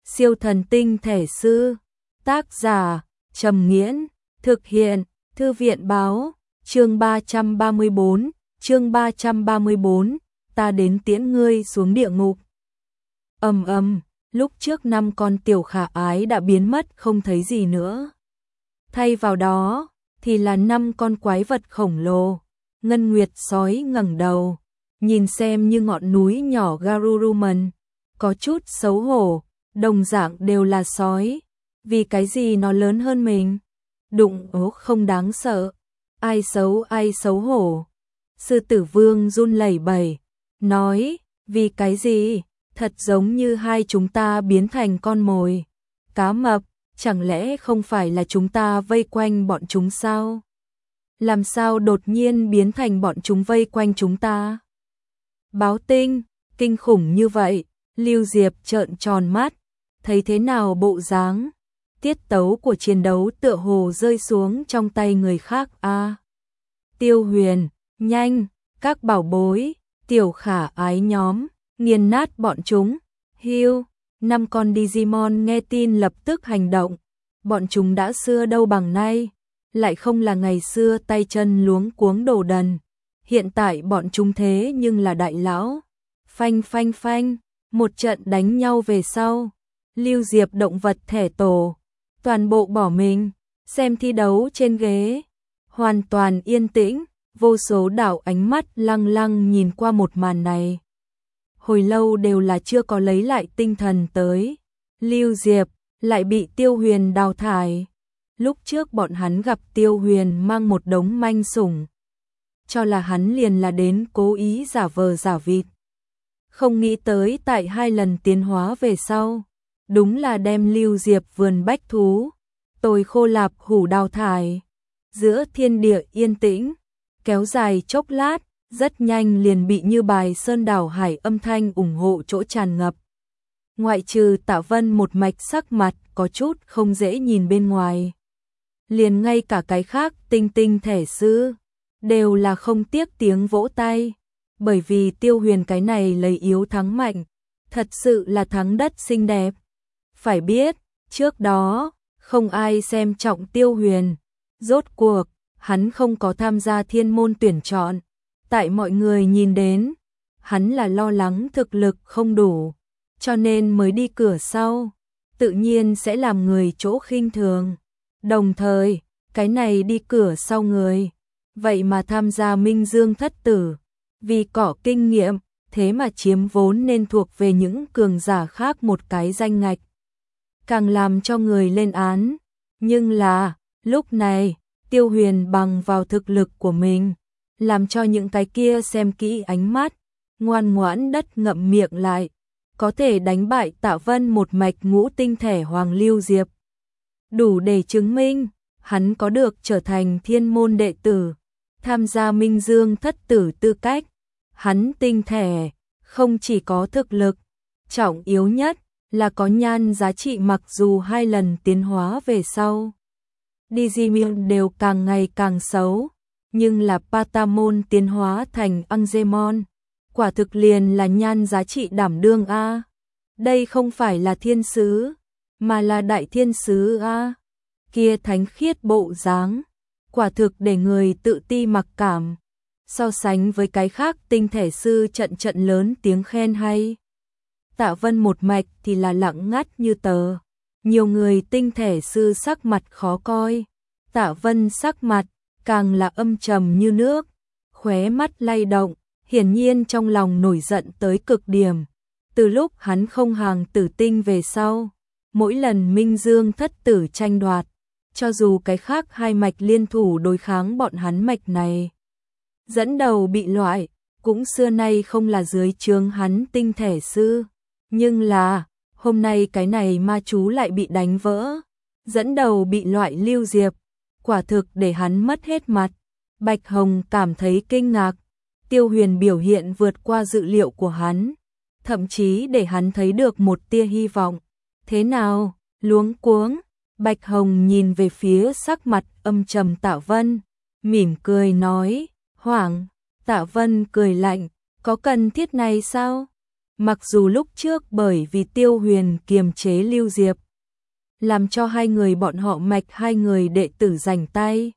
Siêu thần tinh thể sư. Tác giả Trầm Nghiễn. Thực hiện Thư viện báo. Chương 334, ta đến tiễn ngươi xuống địa ngục. Lúc trước 5 con tiểu khả ái đã biến mất không thấy gì nữa. Thay vào đó thì là 5 con quái vật khổng lồ. Ngân Nguyệt sói ngẩng đầu, nhìn xem như ngọn núi nhỏ Garuruman, có chút xấu hổ, đồng dạng đều là sói, vì cái gì nó lớn hơn mình? Đụng ố không đáng sợ, ai xấu hổ. Sư Tử Vương run lẩy bẩy, nói, vì cái gì? Thật giống như hai chúng ta biến thành con mồi. Cá mập, chẳng lẽ không phải là chúng ta vây quanh bọn chúng sao? Làm sao đột nhiên biến thành bọn chúng vây quanh chúng ta? Báo Tinh, kinh khủng như vậy, Lưu Diệp trợn tròn mắt, thấy thế nào bộ dáng? Tiết tấu của chiến đấu tựa hồ rơi xuống trong tay người khác a. Tiêu Huyền, nhanh, các bảo bối, tiểu khả ái nhóm, nghiền nát bọn chúng. Hiu, 5 con Digimon nghe tin lập tức hành động. Bọn chúng đã xưa đâu bằng nay, lại không là ngày xưa tay chân luống cuống đồ đần. Hiện tại bọn chúng thế nhưng là đại lão. Phanh phanh phanh, một trận đánh nhau về sau. Lưu Diệp động vật thể tổ, toàn bộ bỏ mình, xem thi đấu trên ghế. Hoàn toàn yên tĩnh, vô số đảo ánh mắt lăng lăng nhìn qua một màn này. Hồi lâu đều là chưa có lấy lại tinh thần tới. Lưu Diệp lại bị Tiêu Huyền đào thải. Lúc trước bọn hắn gặp Tiêu Huyền mang một đống manh sủng, cho là hắn liền là đến cố ý giả vờ giả vịt. Không nghĩ tới tại 2 lần tiến hóa về sau, đúng là đem Lưu Diệp vườn bách thú, Tồi Khô Lạp Hủ đào thải. Giữa thiên địa yên tĩnh, kéo dài chốc lát, rất nhanh liền bị như bài sơn đảo hải âm thanh ủng hộ chỗ tràn ngập. Ngoại trừ Tạ Vân một mạch sắc mặt có chút không dễ nhìn bên ngoài. Liền ngay cả cái khác tinh tinh thể sư, đều là không tiếc tiếng vỗ tay. Bởi vì Tiêu Huyền cái này lấy yếu thắng mạnh, thật sự là thắng đất xinh đẹp. Phải biết, trước đó, không ai xem trọng Tiêu Huyền. Rốt cuộc, hắn không có tham gia thiên môn tuyển chọn. Tại mọi người nhìn đến, hắn là lo lắng thực lực không đủ, cho nên mới đi cửa sau, tự nhiên sẽ làm người chỗ khinh thường. Đồng thời, cái này đi cửa sau người, vậy mà tham gia Minh Dương thất tử, vì cỏ kinh nghiệm, thế mà chiếm vốn nên thuộc về những cường giả khác một cái danh ngạch. Càng làm cho người lên án, nhưng là, lúc này, Tiêu Huyền bằng vào thực lực của mình, làm cho những cái kia xem kỹ ánh mắt, ngoan ngoãn đất ngậm miệng lại, có thể đánh bại Tạ Vân một mạch ngũ tinh thể Hoàng Lưu Diệp. Đủ để chứng minh, hắn có được trở thành thiên môn đệ tử, tham gia Minh Dương thất tử tư cách. Hắn tinh thể, không chỉ có thực lực, trọng yếu nhất là có nhan giá trị, mặc dù 2 lần tiến hóa về sau. Digimon đều càng ngày càng xấu, nhưng là Patamon tiến hóa thành Angemon, quả thực liền là nhan giá trị đảm đương a. Đây không phải là thiên sứ, mà là đại thiên sứ a. Kia thánh khiết bộ dáng, quả thực để người tự ti mặc cảm. So sánh với cái khác tinh thể sư trận trận lớn tiếng khen hay. Tạ Vân một mạch thì là lặng ngắt như tờ. Nhiều người tinh thể sư sắc mặt khó coi. Tạ Vân sắc mặt càng là âm trầm như nước, khóe mắt lay động, hiển nhiên trong lòng nổi giận tới cực điểm. Từ lúc hắn không hàng tử tinh về sau, mỗi lần Minh Dương thất tử tranh đoạt, cho dù cái khác 2 mạch liên thủ đối kháng bọn hắn mạch này, dẫn đầu bị loại, cũng xưa nay không là dưới trướng hắn tinh thể sư. Nhưng là, hôm nay cái này ma chú lại bị đánh vỡ, dẫn đầu bị loại Lưu Diệp, quả thực để hắn mất hết mặt. Bạch Hồng cảm thấy kinh ngạc, Tiêu Huyền biểu hiện vượt qua dự liệu của hắn, thậm chí để hắn thấy được một tia hy vọng. Thế nào, luống cuống? Bạch Hồng nhìn về phía sắc mặt âm trầm Tạ Vân, mỉm cười nói, hoảng. Tạ Vân cười lạnh, có cần thiết này sao? Mặc dù lúc trước bởi vì Tiêu Huyền kiềm chế Lưu Diệp, làm cho hai người bọn họ mạch hai người đệ tử rảnh tay.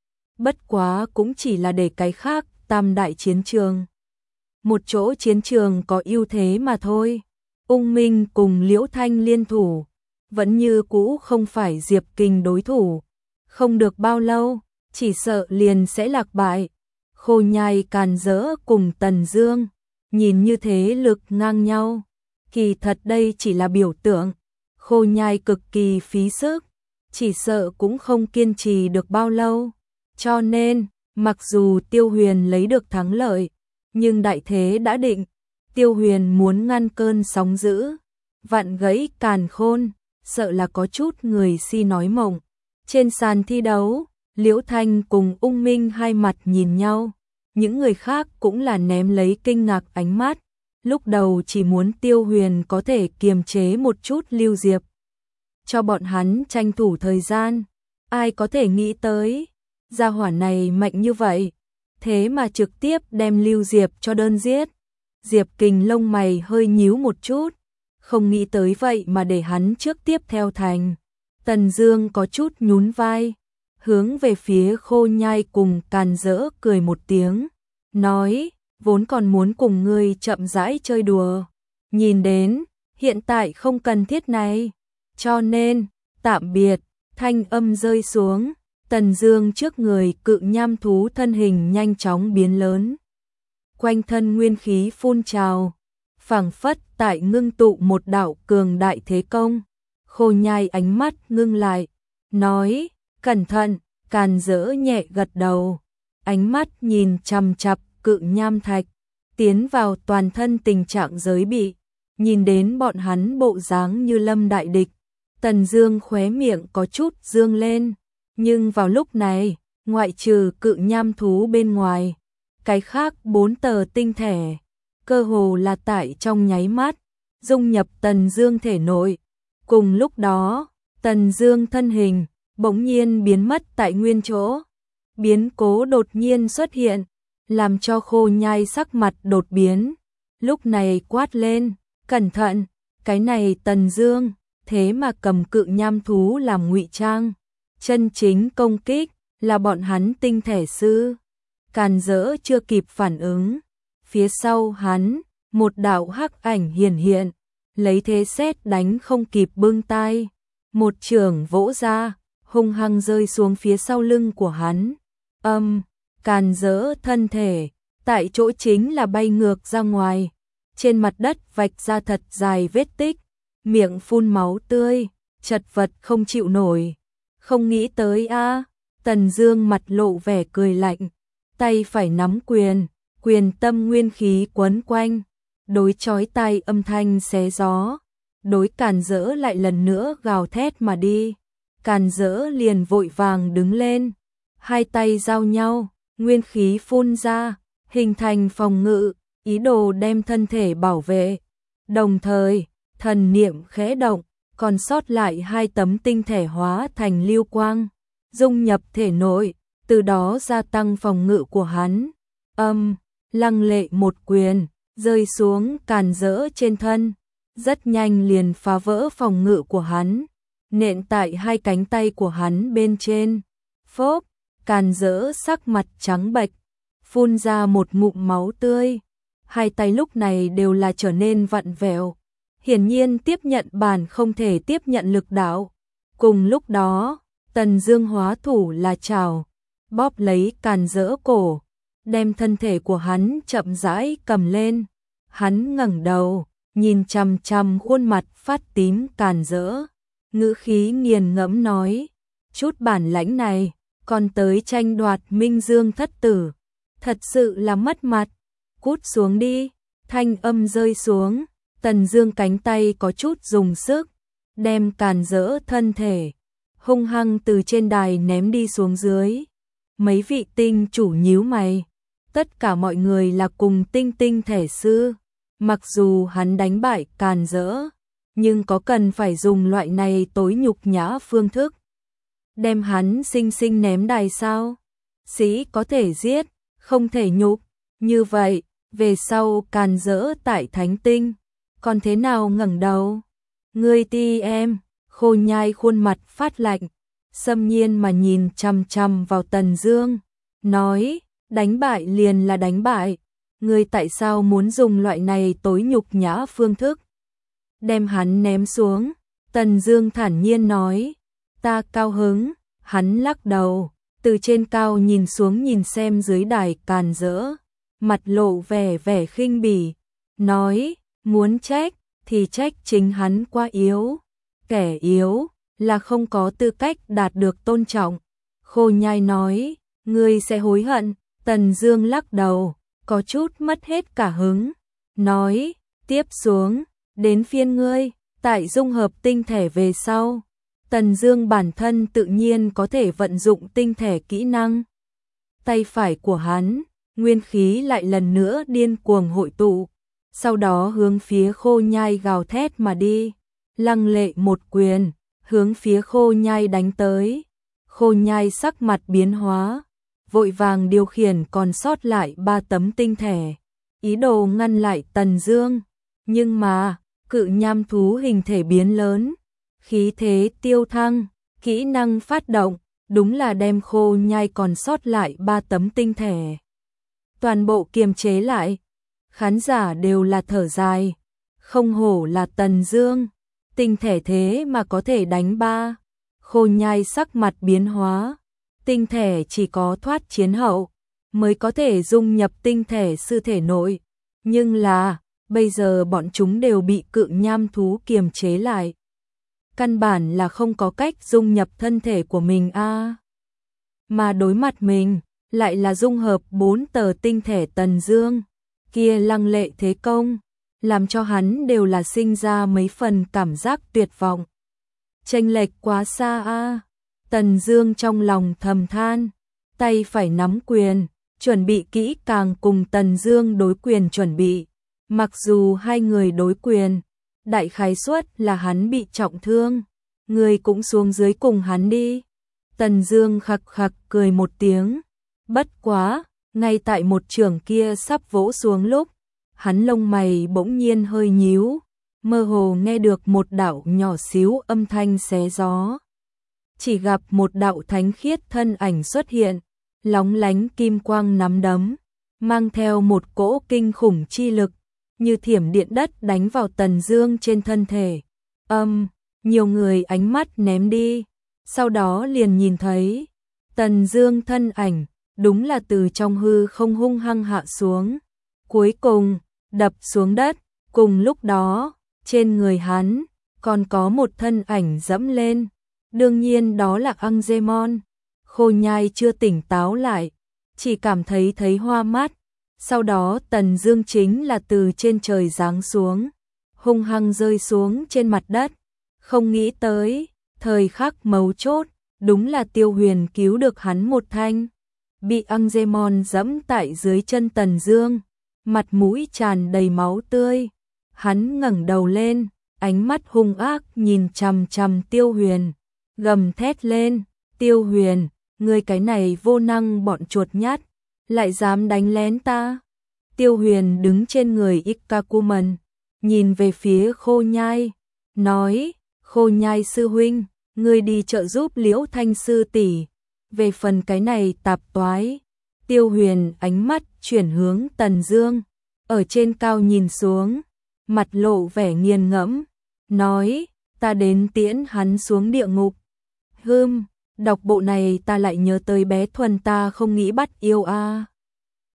Bất quá cũng chỉ là để cái khác tam đại chiến trường. Một chỗ chiến trường có ưu thế mà thôi. Ung Minh cùng Liễu Thanh liên thủ, vẫn như cũ không phải Diệp Kình đối thủ. Không được bao lâu, chỉ sợ liền sẽ lạc bại. Khô Nhai Càn Dỡ cùng Tần Dương, nhìn như thế lực ngang nhau. Kỳ thật đây chỉ là biểu tượng. Khô Nhai cực kỳ phí sức, chỉ sợ cũng không kiên trì được bao lâu. Cho nên, mặc dù Tiêu Huyền lấy được thắng lợi, nhưng đại thế đã định. Tiêu Huyền muốn ngăn cơn sóng dữ, vặn gãy càn khôn, sợ là có chút người si nói mộng. Trên sàn thi đấu, Liễu Thanh cùng Ung Minh hai mặt nhìn nhau, những người khác cũng là ném lấy kinh ngạc ánh mắt. Lúc đầu chỉ muốn Tiêu Huyền có thể kiềm chế một chút Lưu Diệp, cho bọn hắn tranh thủ thời gian. Ai có thể nghĩ tới, gia hỏa này mạnh như vậy, thế mà trực tiếp đem Lưu Diệp cho đơn giết. Diệp Kình lông mày hơi nhíu một chút, không nghĩ tới vậy mà để hắn trước tiếp theo thành. Tần Dương có chút nhún vai, hướng về phía Khô Nhai cùng Càn Dỡ cười một tiếng, nói, vốn còn muốn cùng ngươi chậm rãi chơi đùa, nhìn đến, hiện tại không cần thiết này, cho nên, tạm biệt. Thanh âm rơi xuống, Tần Dương trước người cự nham thú thân hình nhanh chóng biến lớn. Quanh thân nguyên khí phun trào, phảng phất tại ngưng tụ một đạo cường đại thế công. Khô Nhai ánh mắt ngưng lại, nói, cẩn thận. Càn Dỡ nhẹ gật đầu, ánh mắt nhìn chằm chằm cự nham thạch, tiến vào toàn thân tình trạng giới bị. Nhìn đến bọn hắn bộ dáng như lâm đại địch, Tần Dương khóe miệng có chút dương lên, nhưng vào lúc này, ngoại trừ cự nham thú bên ngoài, cái khác 4 tờ tinh thể, cơ hồ là tại trong nháy mắt, dung nhập Tần Dương thể nội. Cùng lúc đó, Tần Dương thân hình bỗng nhiên biến mất tại nguyên chỗ. Biến cố đột nhiên xuất hiện, làm cho Khô Nhai sắc mặt đột biến. Lúc này quát lên, cẩn thận, cái này Tần Dương, thế mà cầm cự nham thú làm ngụy trang. Chân chính công kích là bọn hắn tinh thể sư. Càn Dỡ chưa kịp phản ứng, phía sau hắn, một đạo hắc ảnh hiển hiện, lấy thế sét đánh không kịp bưng tay, một chưởng vỗ ra, hung hăng rơi xuống phía sau lưng của hắn. Càn Dỡ thân thể tại chỗ chính là bay ngược ra ngoài, trên mặt đất vạch ra thật dài vết tích, miệng phun máu tươi, chật vật không chịu nổi. Không nghĩ tới a. Tần Dương mặt lộ vẻ cười lạnh, tay phải nắm quyền, quyền tâm nguyên khí quấn quanh, đối chói tai âm thanh xé gió, đối Càn Dỡ lại lần nữa gào thét mà đi. Càn Dỡ liền vội vàng đứng lên, hai tay giao nhau, nguyên khí phun ra, hình thành phòng ngự, ý đồ đem thân thể bảo vệ. Đồng thời, thần niệm khẽ động, còn sót lại 2 tấm tinh thể hóa thành lưu quang, dung nhập thể nội, từ đó gia tăng phòng ngự của hắn. Lăng lệ một quyền rơi xuống Càn Dỡ trên thân, rất nhanh liền phá vỡ phòng ngự của hắn, nện tại 2 cánh tay của hắn bên trên. Phốp, Càn Dỡ sắc mặt trắng bệch, phun ra một ngụm máu tươi. 2 tay lúc này đều là trở nên vặn vẹo, hiển nhiên tiếp nhận bản không thể tiếp nhận lực đạo. Cùng lúc đó, Tần Dương hóa thủ là chảo, bóp lấy Càn Dỡ cổ, đem thân thể của hắn chậm rãi cầm lên. Hắn ngẩng đầu, nhìn chằm chằm khuôn mặt phát tím Càn Dỡ, ngữ khí nghiền ngẫm nói, chút bản lãnh này, còn tới tranh đoạt Minh Dương thất tử, thật sự là mất mặt, cút xuống đi. Thanh âm rơi xuống, Tần Dương cánh tay có chút dùng sức, đem Càn Dỡ thân thể hung hăng từ trên đài ném đi xuống dưới. Mấy vị tinh chủ nhíu mày, tất cả mọi người là cùng tinh thể sư, mặc dù hắn đánh bại Càn Dỡ, nhưng có cần phải dùng loại này tối nhục nhã phương thức đem hắn sinh sinh ném đài sao? Sĩ có thể giết, không thể nhục, như vậy về sau Càn Dỡ tại Thánh Tinh còn thế nào ngẩng đầu? Ngươi ti em, Khô Nhai khuôn mặt phát lạnh, xâm nhiên mà nhìn chằm chằm vào Tần Dương, nói, đánh bại liền là đánh bại, ngươi tại sao muốn dùng loại này tối nhục nhã phương thức? Đem hắn ném xuống, Tần Dương thản nhiên nói, ta cao hứng, hắn lắc đầu, từ trên cao nhìn xuống nhìn xem dưới đài càn rỡ, mặt lộ vẻ khinh bỉ, nói, muốn trách thì trách chính hắn quá yếu, kẻ yếu là không có tư cách đạt được tôn trọng. Khô Nhai nói, ngươi sẽ hối hận. Tần Dương lắc đầu, có chút mất hết cả hứng, nói, tiếp xuống, đến phiên ngươi, tại dung hợp tinh thể về sau. Tần Dương bản thân tự nhiên có thể vận dụng tinh thể kỹ năng. Tay phải của hắn, nguyên khí lại lần nữa điên cuồng hội tụ, sau đó hướng phía Khô Nhai gào thét mà đi, lăng lệ một quyền, hướng phía Khô Nhai đánh tới. Khô Nhai sắc mặt biến hóa, vội vàng điều khiển còn sót lại 3 tấm tinh thể, ý đồ ngăn lại Tần Dương, nhưng mà, cự nham thú hình thể biến lớn, khí thế tiêu thăng, kỹ năng phát động, đúng là đem Khô Nhai còn sót lại 3 tấm tinh thể toàn bộ kiềm chế lại. Khán giả đều là thở dài, không hổ là Tần Dương, tinh thể thế mà có thể đánh 3. Khô Nhai sắc mặt biến hóa, tinh thể chỉ có thoát chiến hậu mới có thể dung nhập tinh thể sư thể nội, nhưng là bây giờ bọn chúng đều bị cự nham thú kiềm chế lại, căn bản là không có cách dung nhập thân thể của mình a. Mà đối mặt mình lại là dung hợp 4 tờ tinh thể Tần Dương, kia lăng lệ thế công, làm cho hắn đều là sinh ra mấy phần cảm giác tuyệt vọng. Chênh lệch quá xa a. Tần Dương trong lòng thầm than, tay phải nắm quyền, chuẩn bị kỹ càng cùng Tần Dương đối quyền chuẩn bị. Mặc dù hai người đối quyền, đại khái suất là hắn bị trọng thương, người cũng xuống dưới cùng hắn đi. Tần Dương khặc khặc cười một tiếng, bất quá, ngay tại một chưởng kia sắp vỗ xuống lúc, hắn lông mày bỗng nhiên hơi nhíu, mơ hồ nghe được một đạo nhỏ xíu âm thanh xé gió. Chỉ gặp một đạo thánh khiết thân ảnh xuất hiện, lóng lánh kim quang nắm đấm, mang theo một cỗ kinh khủng chi lực, như thiểm điện đất đánh vào Tần Dương trên thân thể. Nhiều người ánh mắt ném đi, sau đó liền nhìn thấy Tần Dương thân ảnh, đúng là từ trong hư không hung hăng hạ xuống, cuối cùng đập xuống đất. Cùng lúc đó, trên người hắn còn có một thân ảnh dẫm lên, đương nhiên đó là Angemon. Khô Nhai chưa tỉnh táo lại, chỉ cảm thấy hoa mắt. Sau đó Tần Dương chính là từ trên trời giáng xuống, hung hăng rơi xuống trên mặt đất. Không nghĩ tới, thời khắc mấu chốt, đúng là Tiêu Huyền cứu được hắn một thanh. Bị Angemon giẫm tại dưới chân Tần Dương, mặt mũi tràn đầy máu tươi. Hắn ngẩng đầu lên, ánh mắt hung ác nhìn chằm chằm Tiêu Huyền, gầm thét lên, Tiêu Huyền, ngươi cái này vô năng bọn chuột nhát, lại dám đánh lén ta. Tiêu Huyền đứng trên người Ikkakumen, nhìn về phía Khô Nhai, nói, Khô Nhai sư huynh, ngươi đi trợ giúp Liễu Thanh sư tỷ. Về phần cái này tạp toái. Tiêu Huyền ánh mắt chuyển hướng Tần Dương, ở trên cao nhìn xuống, mặt lộ vẻ nghiền ngẫm, nói, ta đến tiễn hắn xuống địa ngục. Đọc bộ này ta lại nhớ tới bé Thuần ta không nghĩ bắt yêu a.